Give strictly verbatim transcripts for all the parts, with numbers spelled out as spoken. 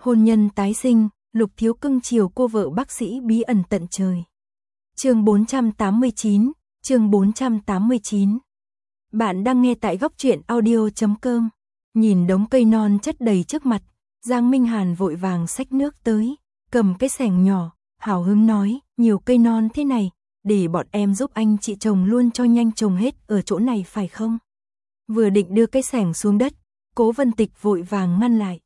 Hôn nhân tái sinh, Lục Thiếu cưng chiều cô vợ bác sĩ bí ẩn tận trời. Chương bốn trăm tám mươi chín, chương bốn trăm tám mươi chín. Bạn đang nghe tại góc truyện audio chấm com. Nhìn đống cây non chất đầy trước mặt, Giang Minh Hàn vội vàng xách nước tới, cầm cái xẻng nhỏ, hào hứng nói, nhiều cây non thế này, để bọn em giúp anh chị trồng luôn cho nhanh, trồng hết ở chỗ này phải không? Vừa định đưa cái xẻng xuống đất, Cố Vân Tịch vội vàng ngăn lại.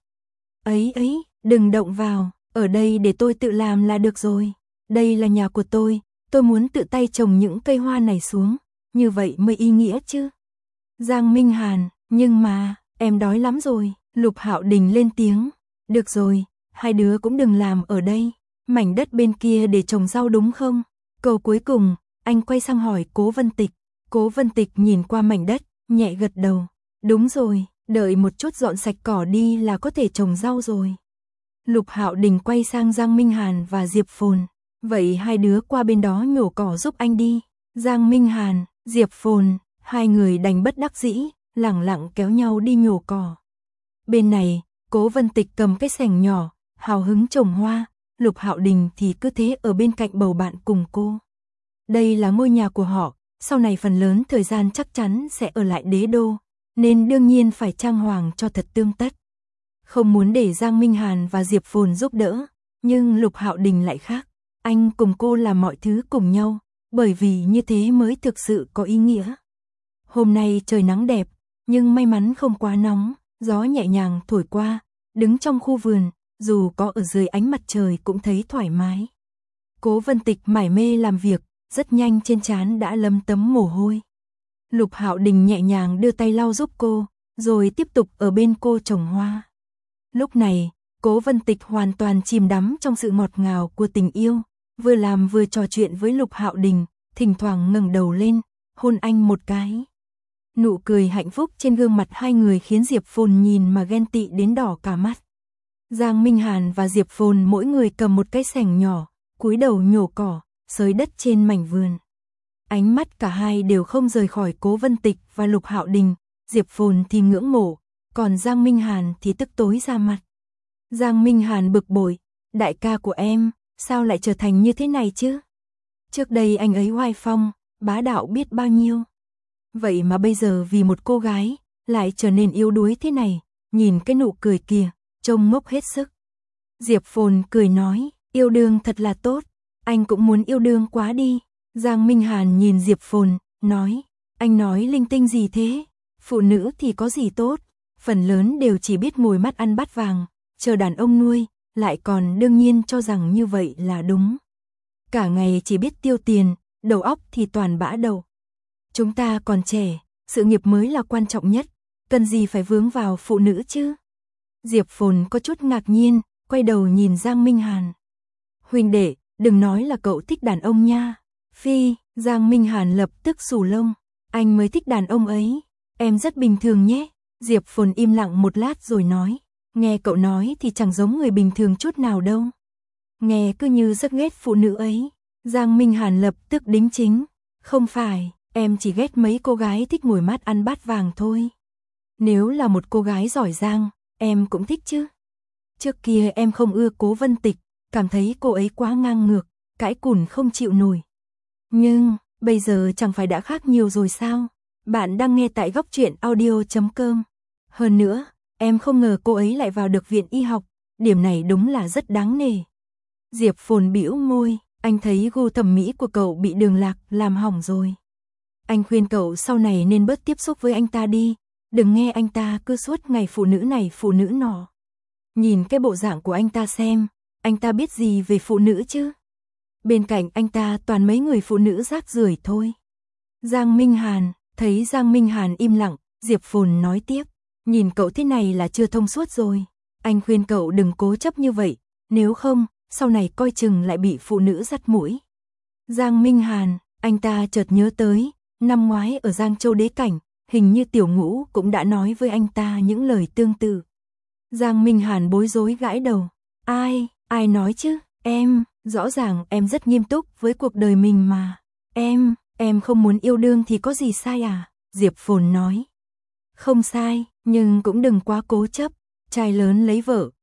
Ấy ấy, đừng động vào, ở đây để tôi tự làm là được rồi. Đây là nhà của tôi, tôi muốn tự tay trồng những cây hoa này xuống, như vậy mới ý nghĩa chứ. Giang Minh Hàn, nhưng mà, em đói lắm rồi. Lục Hạo Đình lên tiếng. Được rồi, hai đứa cũng đừng làm ở đây, mảnh đất bên kia để trồng rau đúng không? Câu cuối cùng, anh quay sang hỏi Cố Vân Tịch. Cố Vân Tịch nhìn qua mảnh đất, nhẹ gật đầu. Đúng rồi, đợi một chút dọn sạch cỏ đi là có thể trồng rau rồi. Lục Hạo Đình quay sang Giang Minh Hàn và Diệp Phồn. Vậy hai đứa qua bên đó nhổ cỏ giúp anh đi. Giang Minh Hàn, Diệp Phồn, hai người đành bất đắc dĩ, lẳng lặng kéo nhau đi nhổ cỏ. Bên này, Cố Vân Tịch cầm cái xẻng nhỏ, hào hứng trồng hoa, Lục Hạo Đình thì cứ thế ở bên cạnh bầu bạn cùng cô. Đây là ngôi nhà của họ, sau này phần lớn thời gian chắc chắn sẽ ở lại đế đô, nên đương nhiên phải trang hoàng cho thật tươm tất. Không muốn để Giang Minh Hàn và Diệp Phồn giúp đỡ, nhưng Lục Hạo Đình lại khác, anh cùng cô làm mọi thứ cùng nhau, bởi vì như thế mới thực sự có ý nghĩa. Hôm nay trời nắng đẹp, nhưng may mắn không quá nóng, gió nhẹ nhàng thổi qua, đứng trong khu vườn, dù có ở dưới ánh mặt trời cũng thấy thoải mái. Cố Vân Tịch mải mê làm việc, rất nhanh trên trán đã lấm tấm mồ hôi. Lục Hạo Đình nhẹ nhàng đưa tay lau giúp cô, rồi tiếp tục ở bên cô trồng hoa. Lúc này, Cố Vân Tịch hoàn toàn chìm đắm trong sự ngọt ngào của tình yêu, vừa làm vừa trò chuyện với Lục Hạo Đình, thỉnh thoảng ngẩng đầu lên, hôn anh một cái. Nụ cười hạnh phúc trên gương mặt hai người khiến Diệp Phồn nhìn mà ghen tị đến đỏ cả mắt. Giang Minh Hàn và Diệp Phồn mỗi người cầm một cái xẻng nhỏ, cúi đầu nhổ cỏ, xới đất trên mảnh vườn. Ánh mắt cả hai đều không rời khỏi Cố Vân Tịch và Lục Hạo Đình, Diệp Phồn thì ngưỡng mộ, còn Giang Minh Hàn thì tức tối ra mặt. Giang Minh Hàn bực bội, đại ca của em, sao lại trở thành như thế này chứ? Trước đây anh ấy oai phong, bá đạo biết bao nhiêu. Vậy mà bây giờ vì một cô gái, lại trở nên yếu đuối thế này, nhìn cái nụ cười kìa, trông ngốc hết sức. Diệp Phồn cười nói, yêu đương thật là tốt, anh cũng muốn yêu đương quá đi. Giang Minh Hàn nhìn Diệp Phồn, nói, anh nói linh tinh gì thế? Phụ nữ thì có gì tốt, phần lớn đều chỉ biết ngồi mắt ăn bát vàng, chờ đàn ông nuôi, lại còn đương nhiên cho rằng như vậy là đúng. Cả ngày chỉ biết tiêu tiền, đầu óc thì toàn bã đầu. Chúng ta còn trẻ, sự nghiệp mới là quan trọng nhất, cần gì phải vướng vào phụ nữ chứ? Diệp Phồn có chút ngạc nhiên, quay đầu nhìn Giang Minh Hàn. Huynh đệ, đừng nói là cậu thích đàn ông nha. Phi, Giang Minh Hàn lập tức xù lông, anh mới thích đàn ông ấy, em rất bình thường nhé. Diệp Phồn im lặng một lát rồi nói, nghe cậu nói thì chẳng giống người bình thường chút nào đâu. Nghe cứ như rất ghét phụ nữ ấy. Giang Minh Hàn lập tức đính chính, không phải, em chỉ ghét mấy cô gái thích ngồi mát ăn bát vàng thôi. Nếu là một cô gái giỏi giang, em cũng thích chứ. Trước kia em không ưa Cố Vân Tịch, cảm thấy cô ấy quá ngang ngược, cãi cùn không chịu nổi. Nhưng, bây giờ chẳng phải đã khác nhiều rồi sao? Bạn đang nghe tại góc truyện audio chấm com. Hơn nữa, em không ngờ cô ấy lại vào được viện y học, điểm này đúng là rất đáng nể. Diệp Phồn bĩu môi, anh thấy gu thẩm mỹ của cậu bị Đường Lạc làm hỏng rồi. Anh khuyên cậu sau này nên bớt tiếp xúc với anh ta đi, đừng nghe anh ta cứ suốt ngày phụ nữ này phụ nữ nọ. Nhìn cái bộ dạng của anh ta xem, anh ta biết gì về phụ nữ chứ? Bên cạnh anh ta toàn mấy người phụ nữ rác rưởi thôi. Giang Minh Hàn, thấy Giang Minh Hàn im lặng, Diệp Phồn nói tiếp, nhìn cậu thế này là chưa thông suốt rồi. Anh khuyên cậu đừng cố chấp như vậy, nếu không, sau này coi chừng lại bị phụ nữ dắt mũi. Giang Minh Hàn, anh ta chợt nhớ tới, năm ngoái ở Giang Châu Đế Cảnh, hình như Tiểu Ngũ cũng đã nói với anh ta những lời tương tự. Giang Minh Hàn bối rối gãi đầu, ai, ai nói chứ, em, rõ ràng em rất nghiêm túc với cuộc đời mình mà. Em, em không muốn yêu đương thì có gì sai à? Diệp Phồn nói. Không sai, nhưng cũng đừng quá cố chấp, trai lớn lấy vợ,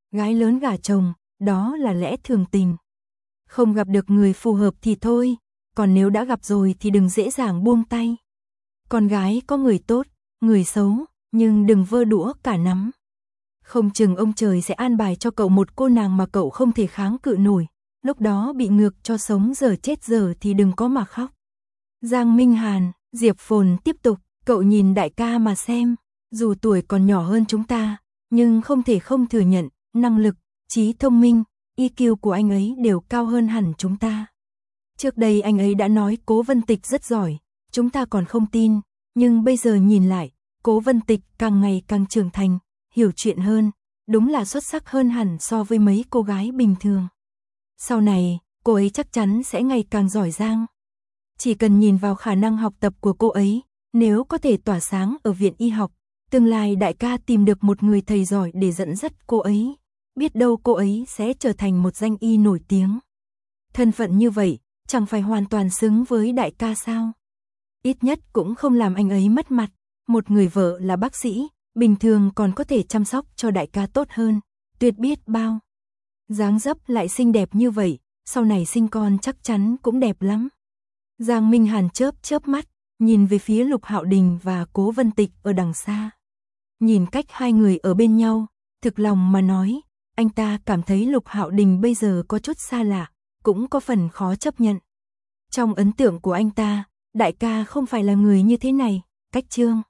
Gái lớn gả chồng, đó là lẽ thường tình. Không gặp được người phù hợp thì thôi, còn nếu đã gặp rồi thì đừng dễ dàng buông tay. Con gái có người tốt, người xấu, nhưng đừng vơ đũa cả nắm. Không chừng ông trời sẽ an bài cho cậu một cô nàng mà cậu không thể kháng cự nổi, lúc đó bị ngược cho sống giờ chết giờ thì đừng có mà khóc. Giang Minh Hàn, Diệp Phồn tiếp tục, cậu nhìn đại ca mà xem, dù tuổi còn nhỏ hơn chúng ta, nhưng không thể không thừa nhận, năng lực, trí thông minh, i kiu của anh ấy đều cao hơn hẳn chúng ta. Trước đây anh ấy đã nói Cố Vân Tịch rất giỏi, chúng ta còn không tin, nhưng bây giờ nhìn lại, Cố Vân Tịch càng ngày càng trưởng thành, hiểu chuyện hơn, đúng là xuất sắc hơn hẳn so với mấy cô gái bình thường. Sau này, cô ấy chắc chắn sẽ ngày càng giỏi giang. Chỉ cần nhìn vào khả năng học tập của cô ấy, nếu có thể tỏa sáng ở viện y học, tương lai đại ca tìm được một người thầy giỏi để dẫn dắt cô ấy, biết đâu cô ấy sẽ trở thành một danh y nổi tiếng. Thân phận như vậy, chẳng phải hoàn toàn xứng với đại ca sao? Ít nhất cũng không làm anh ấy mất mặt, một người vợ là bác sĩ, bình thường còn có thể chăm sóc cho đại ca tốt hơn, tuyệt biết bao. Dáng dấp lại xinh đẹp như vậy, sau này sinh con chắc chắn cũng đẹp lắm. Giang Minh Hàn chớp chớp mắt, nhìn về phía Lục Hạo Đình và Cố Vân Tịch ở đằng xa. Nhìn cách hai người ở bên nhau, thực lòng mà nói, anh ta cảm thấy Lục Hạo Đình bây giờ có chút xa lạ, cũng có phần khó chấp nhận. Trong ấn tượng của anh ta, đại ca không phải là người như thế này, cách trương.